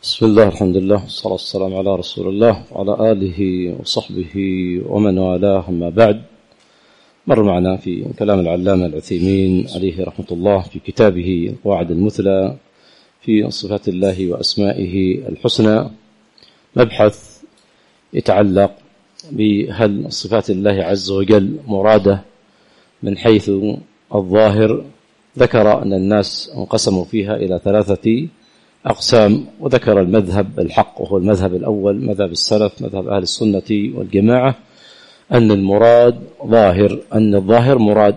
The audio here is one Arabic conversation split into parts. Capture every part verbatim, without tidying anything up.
بسم الله الحمد لله والصلاة والسلام على رسول الله وعلى آله وصحبه ومن والاه. أما بعد، مر معنا في كلام العلامة العثيمين عليه رحمة الله في كتابه القواعد المثلى في صفات الله وأسمائه الحسنى مبحث يتعلق بهل صفات الله عز وجل مرادة من حيث الظاهر. ذكر أن الناس انقسموا فيها إلى ثلاثة أقسام، وذكر المذهب الحق وهو المذهب الأول مذهب السلف مذهب أهل السنة والجماعة، أن المراد ظاهر، أن الظاهر مراد.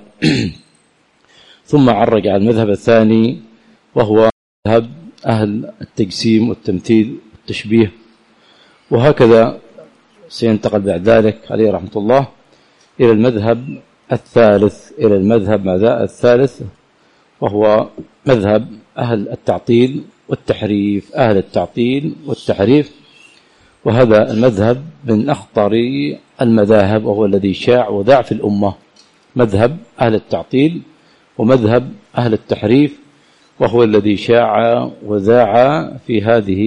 ثم عرج على المذهب الثاني وهو مذهب أهل التجسيم والتمثيل والتشبيه، وهكذا سينتقل بعد ذلك عليه رحمة الله إلى المذهب الثالث إلى المذهب ماذا الثالث وهو مذهب أهل التعطيل والتحريف أهل التعطيل والتحريف. وهذا المذهب من أخطر المذاهب وهو الذي شاع وذاع في الأمة، مذهب أهل التعطيل ومذهب أهل التحريف، وهو الذي شاع وذاع في هذه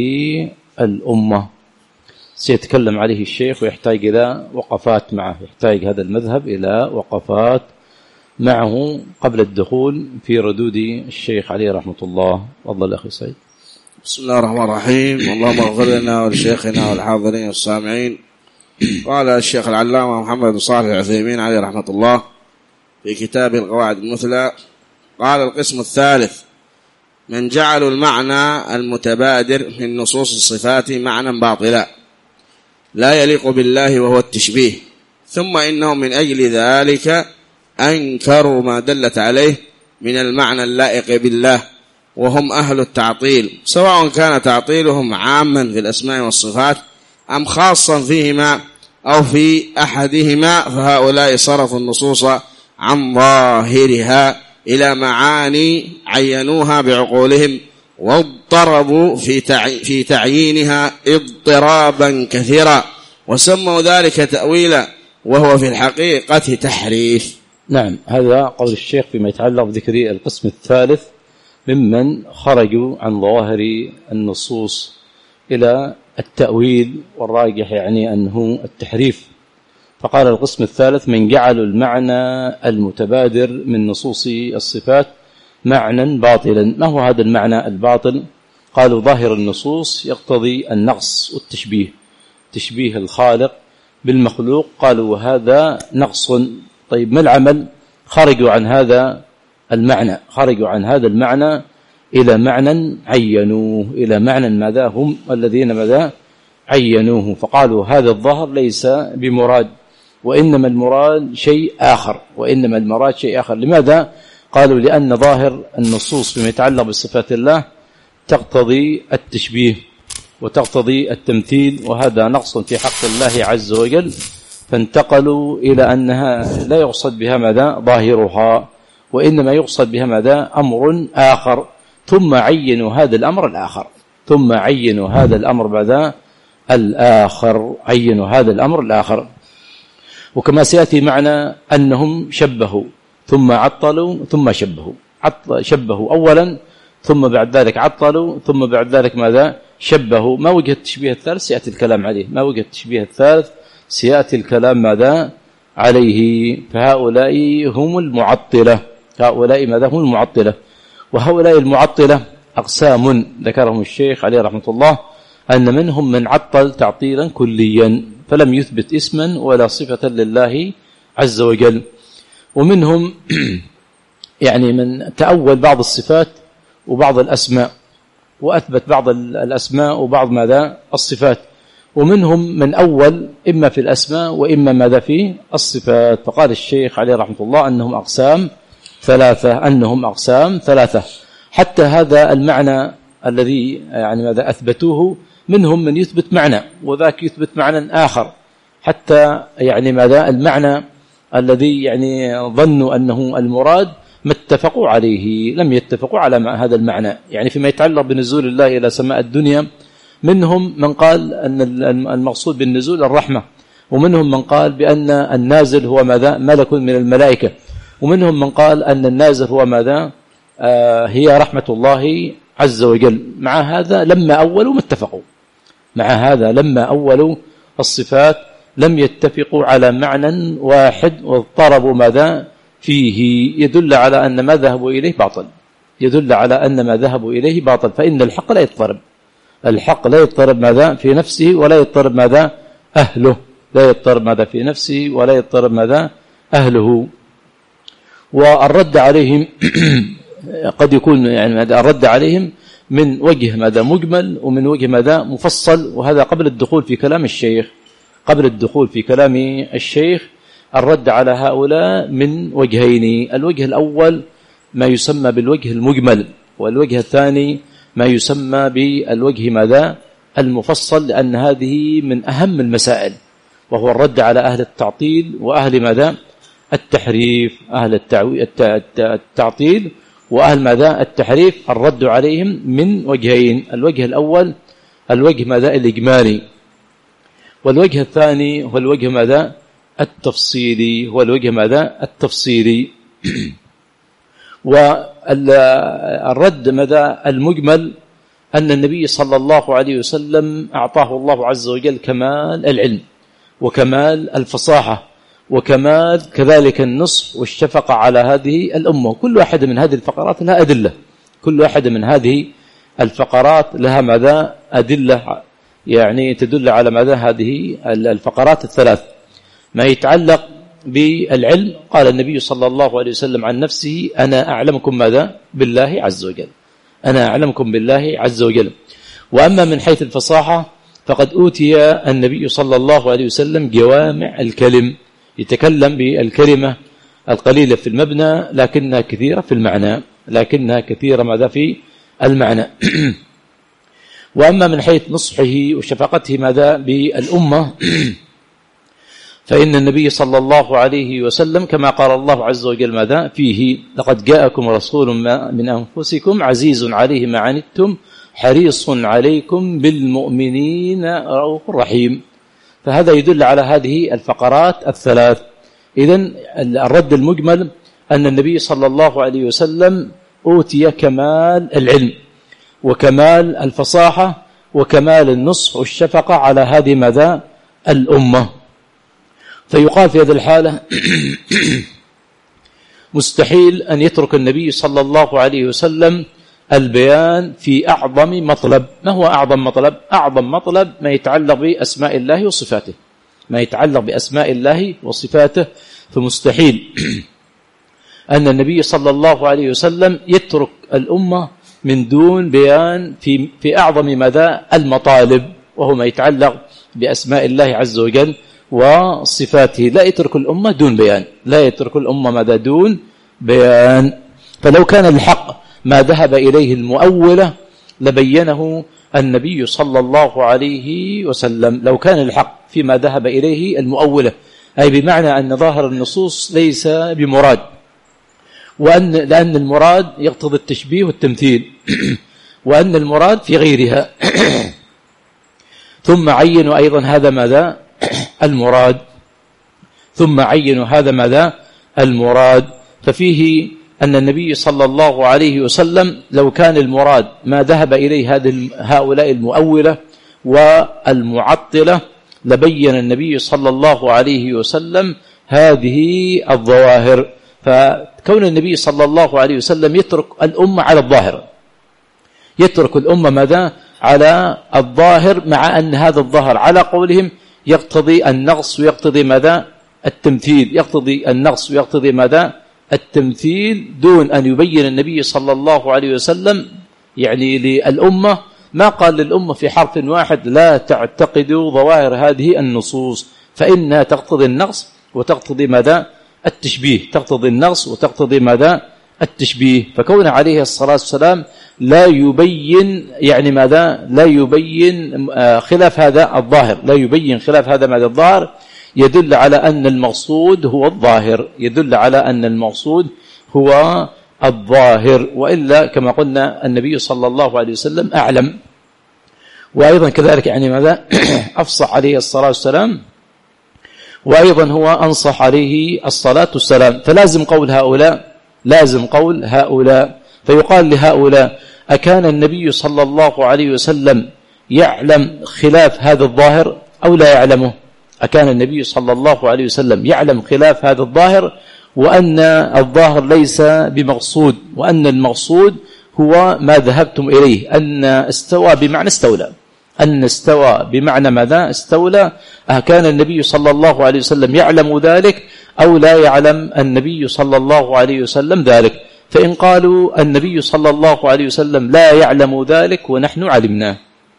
الأمة. سيتكلم عليه الشيخ ويحتاج إلى وقفات معه، يحتاج هذا المذهب إلى وقفات معه قبل الدخول في ردود الشيخ عليه رحمة الله. تفضل أخي سعيد. بسم الله الرحمن الرحيم. اللهم اغفر لنا ولشيخنا والحاضرين والسامعين. قال الشيخ العلامة محمد بن صالح العثيمين عليه رحمة الله في كتاب القواعد المثلى، قال القسم الثالث: من جعلوا المعنى المتبادر من نصوص الصفات معنى باطلا لا يليق بالله وهو التشبيه، ثم إنهم من أجل ذلك أنكروا ما دلت عليه من المعنى اللائق بالله، وهم أهل التعطيل، سواء كان تعطيلهم عاما في الأسماء والصفات أم خاصا فيهما أو في أحدهما، فهؤلاء صرفوا النصوص عن ظاهرها إلى معاني عينوها بعقولهم، واضطربوا في في تعيينها اضطرابا كثيرا، وسموا ذلك تأويلا وهو في الحقيقة تحريف. نعم، هذا قول الشيخ فيما يتعلق بذكر القسم الثالث ممن خرجوا عن ظواهر النصوص إلى التأويل، والراجح يعني أنه التحريف. فقال القسم الثالث: من جعلوا المعنى المتبادر من نصوص الصفات معنى باطلا. ما هو هذا المعنى الباطل؟ قالوا ظاهر النصوص يقتضي النقص والتشبيه، تشبيه الخالق بالمخلوق، قالوا وهذا نقص. طيب ما العمل؟ خرجوا عن هذا المعنى، خرجوا عن هذا المعنى إلى معنى عينوه، إلى معنى ماذا هم الذين ماذا عينوه، فقالوا هذا الظاهر ليس بمراد، وإنما المراد شيء آخر، وإنما المراد شيء آخر. لماذا؟ قالوا لأن ظاهر النصوص فيما يتعلق بصفات الله تقتضي التشبيه وتقتضي التمثيل، وهذا نقص في حق الله عز وجل، فانتقلوا إلى أنها لا يقصد بها ماذا ظاهرها، وإنما يقصد بها ماذا أمر آخر، ثم عينوا هذا الأمر الآخر ثم عينوا هذا الأمر ماذا الآخر عينوا هذا الأمر الآخر. وكما سيأتي معنا أنهم شبهوا ثم عطلوا ثم شبهوا، عطل شبهوا أولا ثم بعد ذلك عطلوا ثم بعد ذلك ماذا شبهوا. ما وجه التشبيه الثالث؟ سيأتي الكلام عليه. ما وجه التشبيه الثالث؟ سيأتي الكلام ماذا عليه. فهؤلاء هم المعطلة، هؤلاء ماذا هم المعطلة. وهؤلاء المعطلة أقسام ذكرهم الشيخ عليه رحمة الله، أن منهم من عطل تعطيلا كليا فلم يثبت اسما ولا صفة لله عز وجل، ومنهم يعني من تأول بعض الصفات وبعض الأسماء وأثبت بعض الأسماء وبعض ماذا الصفات، ومنهم من أول إما في الأسماء وإما ماذا في الصفات. فقال الشيخ عليه رحمة الله أنهم أقسام ثلاثة أنهم أقسام ثلاثة حتى هذا المعنى الذي يعني ماذا أثبتوه منهم من يثبت معنى وذاك يثبت معنى آخر، حتى يعني ماذا المعنى الذي يعني ظنوا أنه المراد ما اتفقوا عليه، لم يتفقوا على هذا المعنى. يعني فيما يتعلق بنزول الله إلى سماء الدنيا منهم من قال أن المقصود بالنزول الرحمة، ومنهم من قال بأن النازل هو ماذا ملك من الملائكة، ومنهم من قال أن النازل هو ماذا آه هي رحمة الله عز وجل. مع هذا لما أولوا ما اتفقوا، مع هذا لما أولوا الصفات لم يتفقوا على معنى واحد واضطربوا ماذا فيه، يدل على أن ما ذهبوا إليه باطل، يدل على أن ما ذهبوا إليه باطل. فإن الحق لا يضطرب، الحق لا يضطرب ماذا في نفسه ولا يضطرب ماذا أهله، لا يضطرب ماذا في نفسه ولا يضطرب ماذا أهله. والرد عليهم قد يكون يعني الرد عليهم من وجه ماذا مجمل ومن وجه ماذا مفصل، وهذا قبل الدخول في كلام الشيخ. قبل الدخول في كلام الشيخ الرد على هؤلاء من وجهين، الوجه الأول ما يسمى بالوجه المجمل، والوجه الثاني ما يسمى بالوجه ماذا المفصل، لأن هذه من أهم المسائل، وهو الرد على أهل التعطيل وأهل ماذا التحريف، أهل التعطيل وأهل ماذا التحريف. الرد عليهم من وجهين، الوجه الأول الوجه ماذا الإجمالي، والوجه الثاني هو الوجه ماذا التفصيلي، هو الوجه ماذا التفصيلي. والرد ماذا المجمل أن النبي صلى الله عليه وسلم أعطاه الله عز وجل كمال العلم وكمال الفصاحة وكمال كذلك النصح والشفقة على هذه الأمة. كل واحدة من هذه الفقرات لها أدلة، كل واحدة من هذه الفقرات لها ماذا أدلة يعني تدل على ماذا هذه الفقرات الثلاث. ما يتعلق بالعلم قال النبي صلى الله عليه وسلم عن نفسه أنا أعلمكم ماذا بالله عز وجل، أنا أعلمكم بالله عز وجل. وأما من حيث الفصاحة فقد أوتي النبي صلى الله عليه وسلم جوامع الكلم، يتكلم بالكلمة القليلة في المبنى لكنها كثيرة في المعنى، لكنها كثيرة ماذا في المعنى. وأما من حيث نصحه وشفقته ماذا بالأمة فإن النبي صلى الله عليه وسلم كما قال الله عز وجل ماذا فيه لقد جاءكم رسول من أنفسكم عزيز عليه ما عنتم حريص عليكم بالمؤمنين رؤوف رحيم. فهذا يدل على هذه الفقرات الثلاث. إذن الرد المجمل أن النبي صلى الله عليه وسلم أوتي كمال العلم وكمال الفصاحة وكمال النصح والشفقة على هذه ماذا الأمة. فيقال في هذه الحالة مستحيل أن يترك النبي صلى الله عليه وسلم البيان في أعظم مطلب. ما هو أعظم مطلب؟ أعظم مطلب ما يتعلق بأسماء الله وصفاته، ما يتعلق بأسماء الله وصفاته. فمستحيل أن النبي صلى الله عليه وسلم يترك الأمة من دون بيان في في أعظم ماذا المطالب، وهو ما يتعلق بأسماء الله عز وجل وصفاته. لا يترك الأمة دون بيان، لا يترك الأمة ماذا دون بيان. فلو كان الحق ما ذهب إليه المؤولة لبينه النبي صلى الله عليه وسلم، لو كان الحق فيما ذهب إليه المؤولة، أي بمعنى أن ظاهر النصوص ليس بمراد، وأن لأن المراد يقتضي التشبيه والتمثيل، وأن المراد في غيرها. ثم عينوا أيضا هذا ماذا المراد، ثم عينوا هذا ماذا المراد. ففيه أن النبي صلى الله عليه وسلم لو كان المراد ما ذهب إليه هؤلاء المؤولة والمعطلة لبين النبي صلى الله عليه وسلم هذه الظواهر. فكون النبي صلى الله عليه وسلم يترك الأمة على الظاهر، يترك الأمة ماذا على الظاهر، مع أن هذا الظاهر على قولهم يقتضي النقص ويقتضي ماذا التمثيل، يقتضي النقص ويقتضي ماذا التمثيل، دون أن يبين النبي صلى الله عليه وسلم يعني للأمة ما قال للأمة في حرف واحد لا تعتقدوا ظواهر هذه النصوص فإنها تقتضي النقص وتقتضي ماذا التشبيه، تقتضي النقص وتقتضي ماذا التشبيه. فكون عليه الصلاة والسلام لا يبين يعني ماذا لا يبين خلاف هذا الظاهر، لا يبين خلاف هذا ماذا الظاهر، يدل على أن المقصود هو الظاهر، يدل على أن المقصود هو الظاهر. وإلا كما قلنا النبي صلى الله عليه وسلم أعلم، وأيضا كذلك يعني ماذا أفصح عليه الصلاة والسلام، وأيضا هو أنصح عليه الصلاة والسلام. فلازم قول هؤلاء، لازم قول هؤلاء. فيقال لهؤلاء أكان النبي صلى الله عليه وسلم يعلم خلاف هذا الظاهر أو لا يعلمه؟ أكان النبي صلى الله عليه وسلم يعلم خلاف هذا الظاهر، وأن الظاهر ليس بمقصود، وأن المقصود هو ما ذهبتم إليه، أن استوى بمعنى استولى، أن استوى بمعنى ماذا؟ استولى. أكان النبي صلى الله عليه وسلم يعلم ذلك أو لا يعلم النبي صلى الله عليه وسلم ذلك؟ فإن قالوا النبي صلى الله عليه وسلم لا يعلم ذلك ونحن علمناه،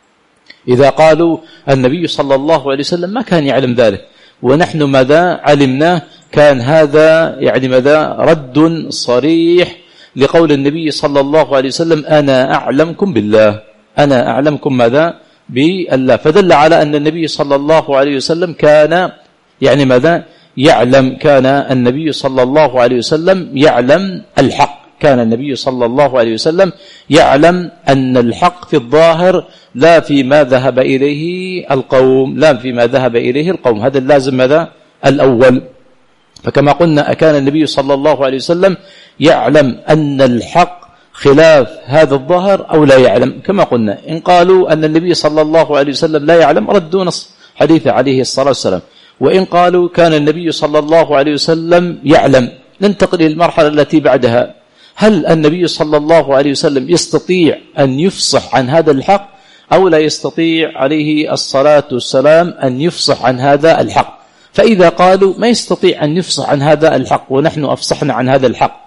إذا قالوا النبي صلى الله عليه وسلم ما كان يعلم ذلك ونحن ماذا علمناه، كان هذا يعني ماذا؟ رد صريح لقول النبي صلى الله عليه وسلم أنا أعلمكم بالله، أنا أعلمكم ماذا؟ بالله. فدل على أن النبي صلى الله عليه وسلم كان يعني ماذا؟ يعلم، كان النبي صلى الله عليه وسلم يعلم الحق، كان النبي صلى الله عليه وسلم يعلم أن الحق في الظاهر لا فيما ذهب إليه القوم، لا فيما ذهب إليه القوم. هذا اللازم ماذا؟ الأول. فكما قلنا أكان النبي صلى الله عليه وسلم يعلم أن الحق خلاف هذا الظاهر أو لا يعلم؟ كما قلنا إن قالوا أن النبي صلى الله عليه وسلم لا يعلم ردوا نص حديث عليه الصلاة والسلام، وإن قالوا كان النبي صلى الله عليه وسلم يعلم. ننتقل إلى المرحلة التي بعدها، هل النبي صلى الله عليه وسلم يستطيع أن يفصح عن هذا الحق أو لا يستطيع عليه الصلاة والسلام أن يفصح عن هذا الحق؟ فإذا قالوا ما يستطيع أن يفصح عن هذا الحق ونحن أفصحنا عن هذا الحق،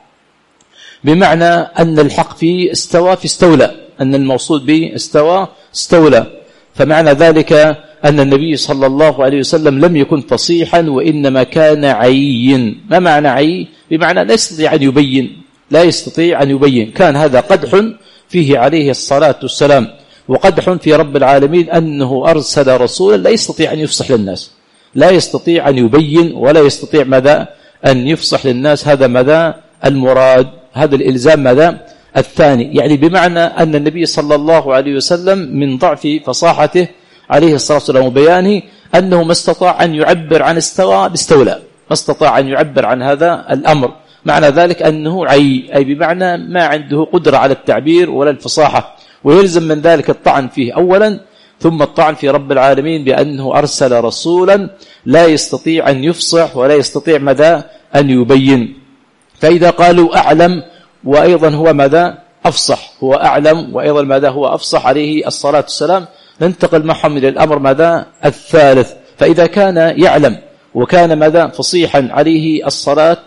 بمعنى أن الحق في استوى في استولى، أن الموصول به استوى استولى، فمعنى ذلك أن النبي صلى الله عليه وسلم لم يكن فصيحا وإنما كان عيين. ما معنى عي؟ بمعنى لا يستطيع أن يبين، لا يستطيع أن يبين. كان هذا قدح فيه عليه الصلاة والسلام، وقدح في رب العالمين أنه أرسل رسولا لا يستطيع أن يفصح للناس، لا يستطيع أن يبين ولا يستطيع ماذا؟ أن يفصح للناس. هذا ماذا؟ المراد، هذا الإلزام ماذا؟ الثاني. يعني بمعنى أن النبي صلى الله عليه وسلم من ضعف فصاحته عليه الصلاة والسلام وبيانه أنه ما استطاع أن يعبر عن استوى باستولى، ما استطاع أن يعبر عن هذا الأمر. معنى ذلك أنه عي، أي بمعنى ما عنده قدرة على التعبير ولا الفصاحة، ويلزم من ذلك الطعن فيه أولا، ثم الطعن في رب العالمين بأنه أرسل رسولا لا يستطيع أن يفصح ولا يستطيع ماذا؟ أن يبين. فإذا قالوا أعلم وأيضا هو ماذا؟ أفصح، هو أعلم وأيضا ماذا؟ هو أفصح عليه الصلاة والسلام. ننتقل معهم إلى الأمر ماذا؟ الثالث. فإذا كان يعلم وكان ماذا؟ فصيحا عليه الصلاة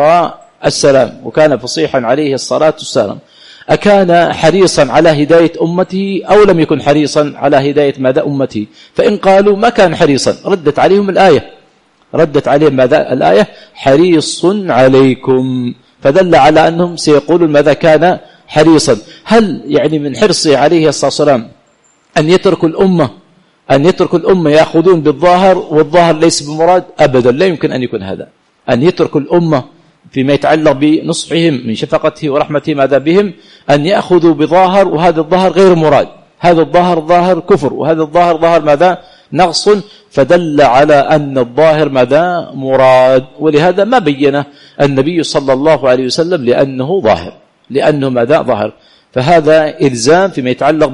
والسلام، وكان فصيحا عليه الصلاة والسلام، أكان حريصا على هداية أمته أو لم يكن حريصا على هداية ماذا؟ أمته؟ فإن قالوا ما كان حريصا ردت عليهم الآية، ردت عليهم ماذا؟ الآية حريص عليكم، فدل على أنهم سيقولون ماذا؟ كان حريصا. هل يعني من حرصه عليه الصلاة والسلام أن يتركوا الأمة أن يتركوا الأمة يأخذون بالظاهر والظاهر ليس بمراد؟ أبدا، لا يمكن أن يكون هذا، أن يتركوا الأمة فيما يتعلق بنصحهم من شفقته ورحمته ماذا بهم، أن يأخذوا بظاهر وهذا الظاهر غير مراد، هذا الظاهر ظاهر كفر وهذا الظاهر ظاهر ماذا؟ نقص. فدل على أن الظاهر ماذا؟ مراد. ولهذا ما بينه النبي صلى الله عليه وسلم لأنه ظاهر، لأنه ماذا؟ ظاهر. فهذا إلزام فيما يتعلق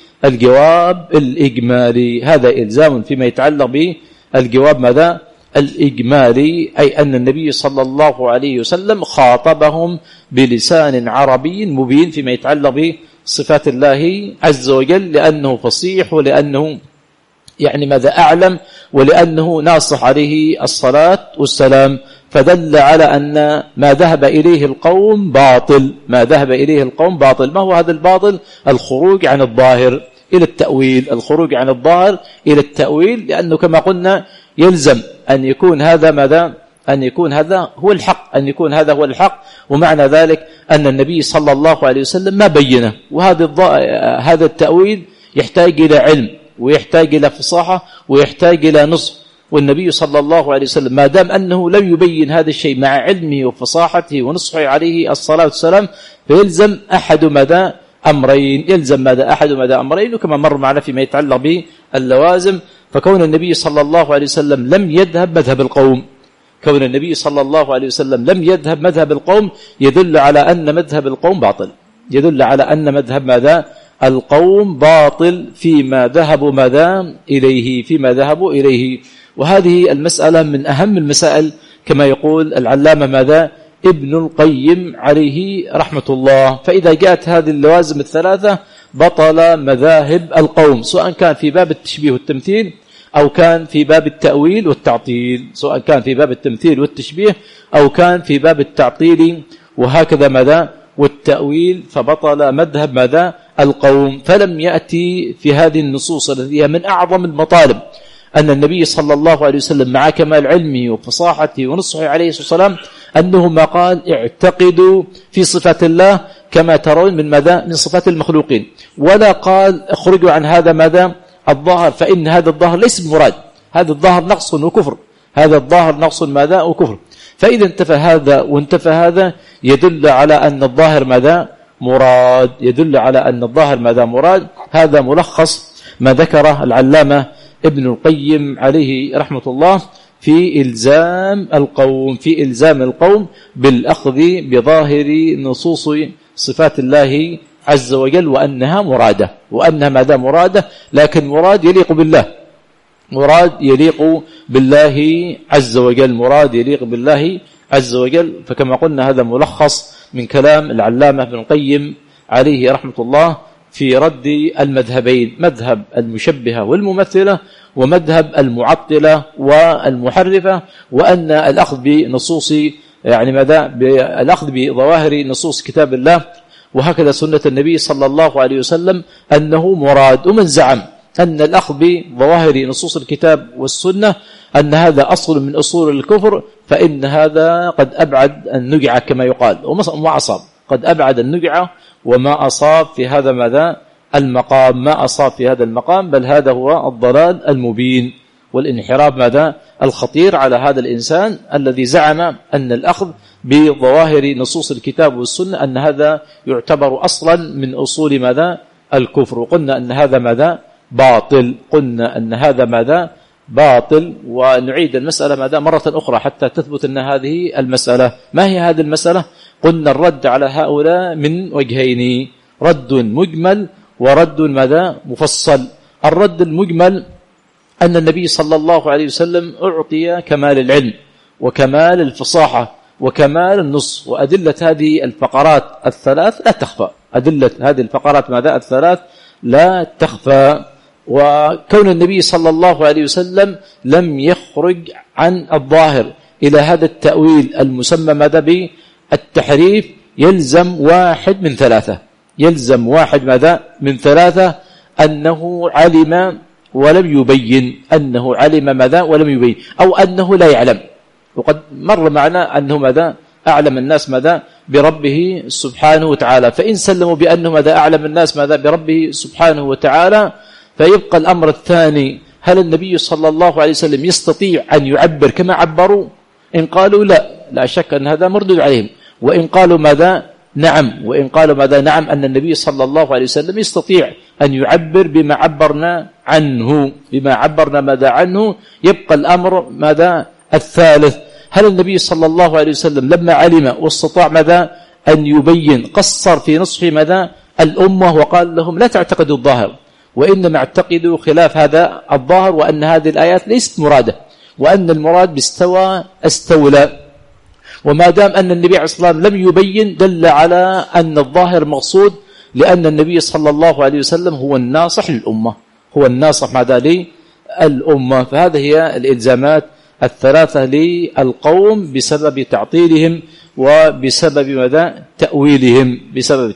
بالجواب الإجمالي، هذا إلزام فيما يتعلق بالجواب ماذا؟ الإجمالي، أي أن النبي صلى الله عليه وسلم خاطبهم بلسان عربي مبين فيما يتعلق بصفات الله عز وجل، لأنه فصيح ولأنه يعني ماذا؟ أعلم، ولأنه ناصح عليه الصلاة والسلام. فدل على أن ما ذهب إليه القوم باطل، ما ذهب إليه القوم باطل. ما هو هذا الباطل؟ الخروج عن الظاهر إلى التأويل، الخروج عن الظاهر إلى التأويل، لأنه كما قلنا يلزم أن يكون هذا ماذا؟ أن يكون هذا هو الحق، أن يكون هذا هو الحق. ومعنى ذلك أن النبي صلى الله عليه وسلم ما بينه، وهذا هذا التأويل يحتاج إلى علم ويحتاج إلى فصاحة ويحتاج إلى نصح. والنبي صلى الله عليه وسلم ما دام أنه لم يبين هذا الشيء مع علمه وفصاحته ونصحه عليه الصلاة والسلام، فيلزم أحد ماذا؟ أمرين، يلزم ماذا؟ أحد ماذا؟ أمرين. وكما مر معنا فيما يتعلق باللوازم، فكون النبي صلى الله عليه وسلم لم يذهب مذهب القوم، كون النبي صلى الله عليه وسلم لم يذهب مذهب القوم يدل على أن مذهب القوم باطل، يدل على أن مذهب ماذا القوم باطل فيما ذهبوا ماذا إليه فيما ذهبوا إليه. وهذه المسألة من أهم المسائل كما يقول العلامة ماذا ابن القيم عليه رحمة الله. فإذا جاءت هذه اللوازم الثلاثة بطل مذاهب القوم، سواء كان في باب التشبيه والتمثيل أو كان في باب التأويل والتعطيل، سواء كان في باب التمثيل والتشبيه أو كان في باب التعطيل وهكذا ماذا والتأويل، فبطل مذهب ماذا القوم. فلم يأتي في هذه النصوص التي هي من أعظم المطالب أن النبي صلى الله عليه وسلم مع كمال علمه وفصاحته ونصحه عليه الصلاة والسلام أنه ما قال اعتقدوا في صفات الله كما ترون من ماذا من صفات المخلوقين، ولا قال اخرجوا عن هذا ماذا الظاهر فإن هذا الظاهر ليس بمراد، هذا الظاهر نقص وكفر، هذا الظاهر نقص ماذا وكفر. فإذا انتفى هذا وانتفى هذا يدل على أن الظاهر ماذا مراد، يدل على أن الظاهر ماذا مراد. هذا ملخص ما ذكره العلامة ابن القيم عليه رحمة الله في إلزام القوم في إلزام القوم بالأخذ بظاهر نصوص صفات الله عز وجل وأنها مرادة، وأنها ماذا مرادة، لكن مراد يليق بالله، مراد يليق بالله عز وجل، مراد يليق بالله عز وجل. فكما قلنا هذا ملخص من كلام العلامة ابن القيم عليه رحمة الله في رد المذهبين، مذهب المشبهة والممثلة ومذهب المعطلة والمحرفة، وأن الأخذ بنصوص يعني ماذا الأخذ بظواهر نصوص كتاب الله وهكذا سنة النبي صلى الله عليه وسلم أنه مراد. ومن زعم أن الأخذ بظواهر نصوص الكتاب والسنة أن هذا أصل من أصول الكفر فإن هذا قد أبعد النجعة كما يقال وما أصاب، قد أبعد النجعة وما أصاب في هذا ماذا المقام، ما أصاب في هذا المقام، بل هذا هو الضلال المبين والانحراف ماذا الخطير على هذا الإنسان الذي زعم أن الأخذ بظواهر نصوص الكتاب والسنة أن هذا يعتبر أصلا من أصول ماذا الكفر. وقلنا أن هذا ماذا باطل، قلنا أن هذا ماذا باطل. ونعيد المسألة ماذا مرة أخرى حتى تثبت أن هذه المسألة. ما هي هذه المسألة؟ قلنا الرد على هؤلاء من وجهين، رد مجمل ورد ماذا مفصل. الرد المجمل أن النبي صلى الله عليه وسلم أعطي كمال العلم وكمال الفصاحة وكمال النص، وأدلة هذه الفقرات الثلاث لا تخفى، أدلة هذه الفقرات ماذا الثلاث لا تخفى. وكون النبي صلى الله عليه وسلم لم يخرج عن الظاهر إلى هذا التأويل المسمى ماذا بالتحريف يلزم واحد من ثلاثة، يلزم واحد ماذا من ثلاثة أنه علم ولم يبين، أنه علم ماذا ولم يبين، أو أنه لا يعلم. وقد مر معنا أنه ماذا أعلم الناس ماذا بربه سبحانه وتعالى. فإن سلموا بأنه ماذا أعلم الناس ماذا بربه سبحانه وتعالى، فيبقى الأمر الثاني هل النبي صلى الله عليه وسلم يستطيع أن يعبر كما عبروا؟ إن قالوا لا لا شك أن هذا مردود عليهم، وإن قالوا ماذا نعم، وإن قالوا ماذا نعم أن النبي صلى الله عليه وسلم يستطيع أن يعبر بما عبرنا عنه، بما عبرنا ماذا عنه، يبقى الأمر ماذا الثالث هل النبي صلى الله عليه وسلم لما علم واستطاع ماذا أن يبين قصر في نصح ماذا الأمة وقال لهم لا تعتقدوا الظاهر وإنما اعتقدوا خلاف هذا الظاهر، وأن هذه الآيات ليست مرادة، وأن المراد باستوى استولى. وما دام أن النبي عليه الصلاة والسلام لم يبين دل على أن الظاهر مقصود، لأن النبي صلى الله عليه وسلم هو الناصح للأمة، هو الناصح ماذا للأمة. فهذه هي الإلزامات الثلاثة للقوم بسبب تعطيلهم وبسبب ماذا تأويلهم، بسبب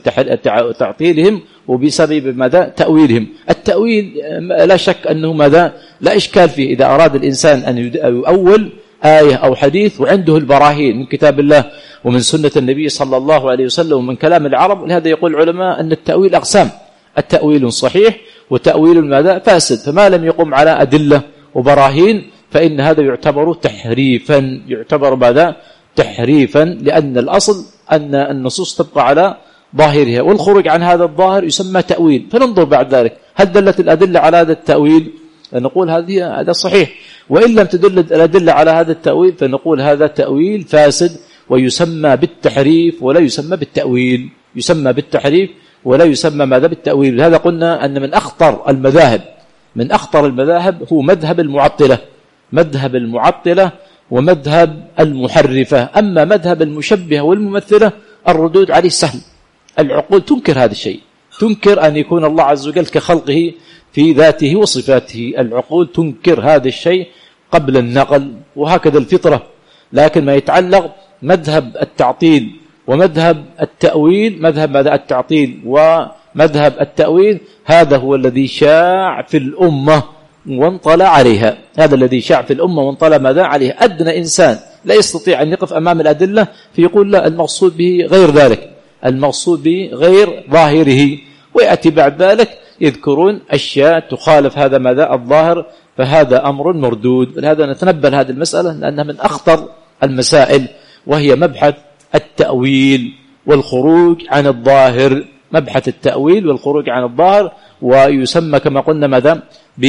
تعطيلهم وبسبب ماذا تأويلهم. التأويل لا شك أنه ماذا لا إشكال فيه إذا أراد الإنسان أن يؤول آية أو حديث وعنده البراهين من كتاب الله ومن سنة النبي صلى الله عليه وسلم ومن كلام العرب. لهذا يقول العلماء أن التأويل أقسام، التأويل صحيح وتأويل ماذا فاسد. فما لم يقم على أدلة وبراهين فإن هذا يعتبر تحريفا، يعتبر ماذا تحريفا، لأن الأصل أن النصوص تبقى على ظاهرها، والخروج عن هذا الظاهر يسمى تأويل. فننظر بعد ذلك هل دلت الأدلة على هذا التأويل، نقول هذه هذا صحيح، وإن لم تدل الأدلة على هذا التأويل فنقول هذا تأويل فاسد ويسمى بالتحريف ولا يسمى بالتأويل. يسمى بالتحريف ولا يسمى ماذا بالتأويل. هذا قلنا أن من أخطر المذاهب من أخطر المذاهب هو مذهب المعطلة مذهب المعطلة ومذهب المحرفة. أما مذهب المشبهة والممثلة الردود عليه سهل. العقول تنكر هذا الشيء، تنكر أن يكون الله عز وجل كخلقه في ذاته وصفاته. العقول تنكر هذا الشيء قبل النقل، وهكذا الفطرة. لكن ما يتعلق مذهب التعطيل ومذهب التأويل، مذهب ماذا التعطيل ومذهب التأويل، هذا هو الذي شاع في الأمة وانطلع عليها. هذا الذي شاع في الأمة وانطلع ماذا عليها. أدنى إنسان لا يستطيع أن يقف أمام الأدلة فيقول لا، المقصود به غير ذلك، المقصود به غير ظاهره، ويأتي بعد ذلك يذكرون أشياء تخالف هذا ماذا الظاهر، فهذا أمر مردود. لهذا نتنبه لهذه المسألة لأنها من أخطر المسائل، وهي مبحث التأويل والخروج عن الظاهر. مبحث التأويل والخروج عن الظاهر، ويسمى كما قلنا ماذا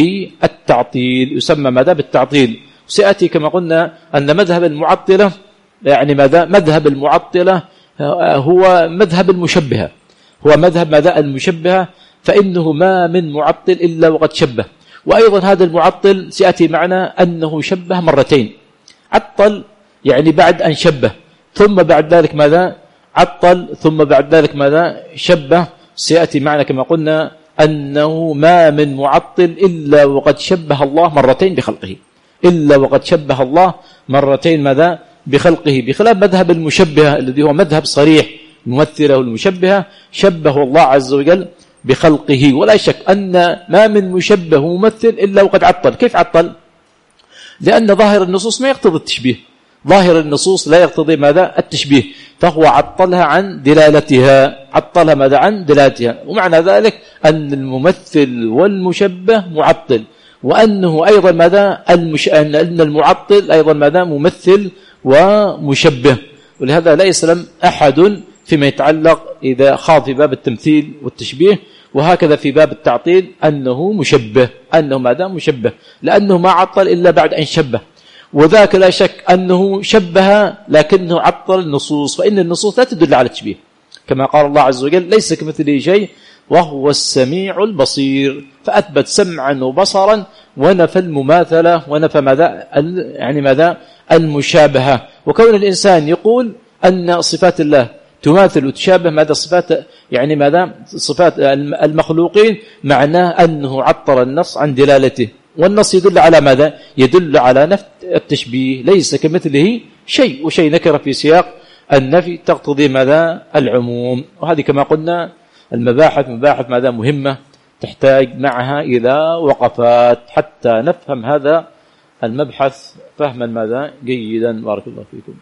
بالتعطيل، يسمى ماذا بالتعطيل. سيأتي كما قلنا أن مذهب المعطلة يعني ماذا مذهب المعطلة هو مذهب المشبهة، هو مذهب ماذا المشبهة، فإنه ما من معطل إلا وقد شبه. وأيضا هذا المعطل سيأتي معنا أنه شبه مرتين، عطل يعني بعد أن شبه، ثم بعد ذلك ماذا عطل، ثم بعد ذلك ماذا شبه. سيأتي معنا كما قلنا أنه ما من معطل إلا وقد شبه الله مرتين بخلقه، إلا وقد شبه الله مرتين ماذا بخلقه، بخلاف مذهب المشبهة الذي هو مذهب صريح الممثلة والمشبهة، شبه الله عز وجل بخلقه. ولا شك أن ما من مشبه وممثل إلا وقد عطل. كيف عطل؟ لأن ظاهر النصوص ما يقتضي التشبيه، ظاهر النصوص لا يقتضي ماذا التشبيه، فهو عطلها عن دلالتها، عطلها ماذا عن دلالتها. ومعنى ذلك أن الممثل والمشبه معطل، وأنه أيضا ماذا المش... أن المعطل أيضا ماذا ممثل ومشبه. ولهذا لا يسلم أحد فيما يتعلق إذا خاض في باب التمثيل والتشبيه، وهكذا في باب التعطيل أنه مشبه، أنه ماذا مشبه، لأنه ما عطل إلا بعد أن شبه. وذاك لا شك أنه شبه لكنه عطل النصوص، فإن النصوص لا تدل على التشبيه، كما قال الله عز وجل ليس كمثله شيء وهو السميع البصير، فأثبت سمعا وبصرا ونفى المماثلة ونفى ماذا يعني ماذا المشابهة. وكون الإنسان يقول أن صفات الله تماثل وتشابه ماذا صفات يعني ماذا صفات المخلوقين، معناه أنه عطل النص عن دلالته، والنص يدل على ماذا يدل على نفي التشبيه، ليس كمثله شيء، وشيء نكر في سياق النفي تقتضي ماذا العموم. وهذه كما قلنا المباحث مباحث ماذا مهمة تحتاج معها إلى وقفات حتى نفهم هذا المبحث فهما ماذا جيدا. بارك الله فيكم.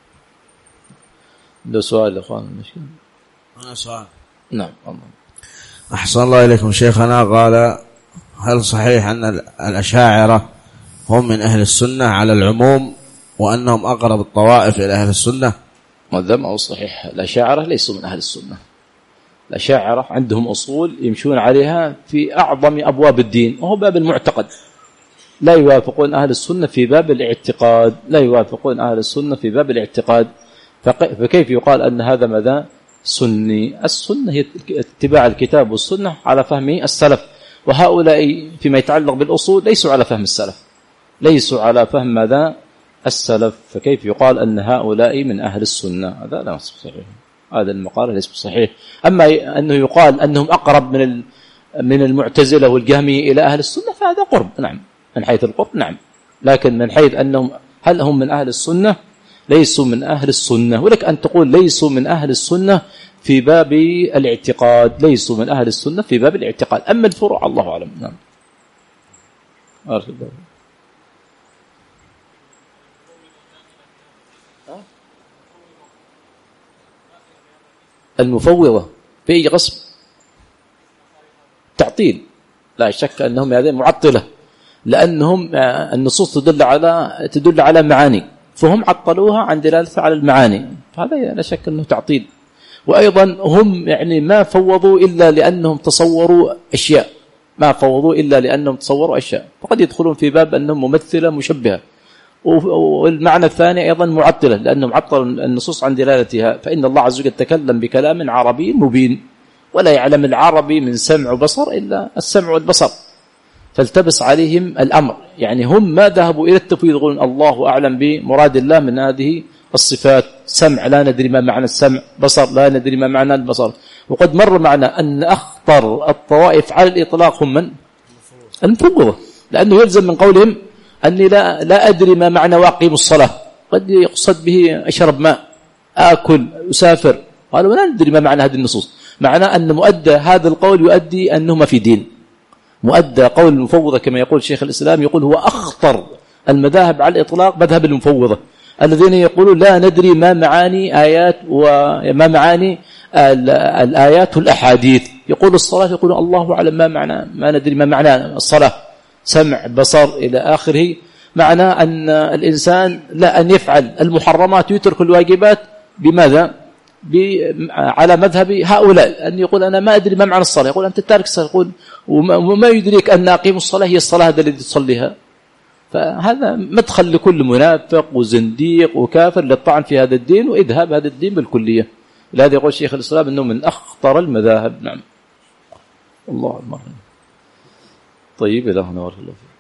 ده سؤال يا اخوان المشكلة. أنا سؤال. نعم الله. أحسن الله إليكم شيخنا. قال هل صحيح أن الأشاعرة هم من أهل السنة على العموم وأنهم أقرب الطوائف إلى أهل السنة؟ مذم أو صحيح؟ الأشاعرة ليسوا من أهل السنة. الأشاعرة عندهم أصول يمشون عليها في أعظم أبواب الدين، وهو باب المعتقد. لا يوافقون أهل السنة في باب الاعتقاد، لا يوافقون أهل السنة في باب الاعتقاد. فكيف يقال أن هذا ماذا سني؟ السنة هي اتباع الكتاب والسنة على فهم السلف، وهؤلاء فيما يتعلق بالأصول ليسوا على فهم السلف، ليسوا على فهم ماذا السلف. فكيف يقال أن هؤلاء من أهل السنة؟ هذا لا صحيح، هذا المقال ليس صحيح. أما أنه يقال أنهم أقرب من من المعتزلة والجهمية إلى أهل السنة فهذا قرب، نعم، من حيث القرب نعم، لكن من حيث أنهم هل هم من أهل السنة؟ ليسوا من أهل السنة. ولك أن تقول ليسوا من أهل السنة في باب الاعتقاد، ليسوا من أهل السنة في باب الاعتقاد، أما الفروع الله أعلم. نعم. المفوضة في أي قسم؟ تعطيل، لا شك أنهم هذين معطلة، لأنهم النصوص تدل على تدل على معاني، فهم عطلوها عن دلالتها على المعاني، فهذا لا شك أنه تعطيل. وأيضا هم يعني ما فوضوا إلا لأنهم تصوروا أشياء، ما فوضوا إلا لأنهم تصوروا أشياء، فقد يدخلون في باب أنهم ممثلة مشبهة، والمعنى الثاني أيضا معطلة، لأنه معطل النصوص عن دلالتها، فإن الله عز وجل تكلم بكلام عربي مبين، ولا يعلم العربي من سمع وبصر إلا السمع والبصر، فالتبس عليهم الأمر. يعني هم ما ذهبوا إلى التفويض يقولون الله أعلم بمراد الله من هذه الصفات، سمع لا ندري ما معنى السمع، بصر لا ندري ما معنى البصر. وقد مر معنا أن أخطر الطوائف على الإطلاق هم من؟ المفوضة، لأنه يلزم من قولهم أني لا, لا أدري ما معنى واقيم الصلاة، قد يقصد به أشرب ماء، آكل، أسافر، قالوا لا ندري ما معنى هذه النصوص. معنى أن مؤدى هذا القول يؤدي أنه ما في دين. مؤدى قول المفوضة كما يقول شيخ الإسلام، يقول هو أخطر المذاهب على الإطلاق مذهب المفوضة، الذين يقولون لا ندري ما معاني آيات وما معاني الآيات والأحاديث. يقول الصلاة، يقول الله أعلم ما معنى، ما ندري ما معنى الصلاة، سمع بصر إلى آخره. معنى أن الإنسان لا أن يفعل المحرمات ويترك الواجبات بماذا؟ على مذهب هؤلاء، أن يقول أنا ما أدري ما معنى الصلاة، يقول أنت تارك الصلاة، يقول وما يدريك أن أقيم الصلاة هي الصلاة التي تصليها. فهذا مدخل لكل منافق وزنديق وكافر للطعن في هذا الدين وإذهاب هذا الدين بالكلية. لهذا يقول شيخ الإسلام أنه من أخطر المذاهب. نعم، الله أكبر. طيب، إلى هنا ورحمة الله.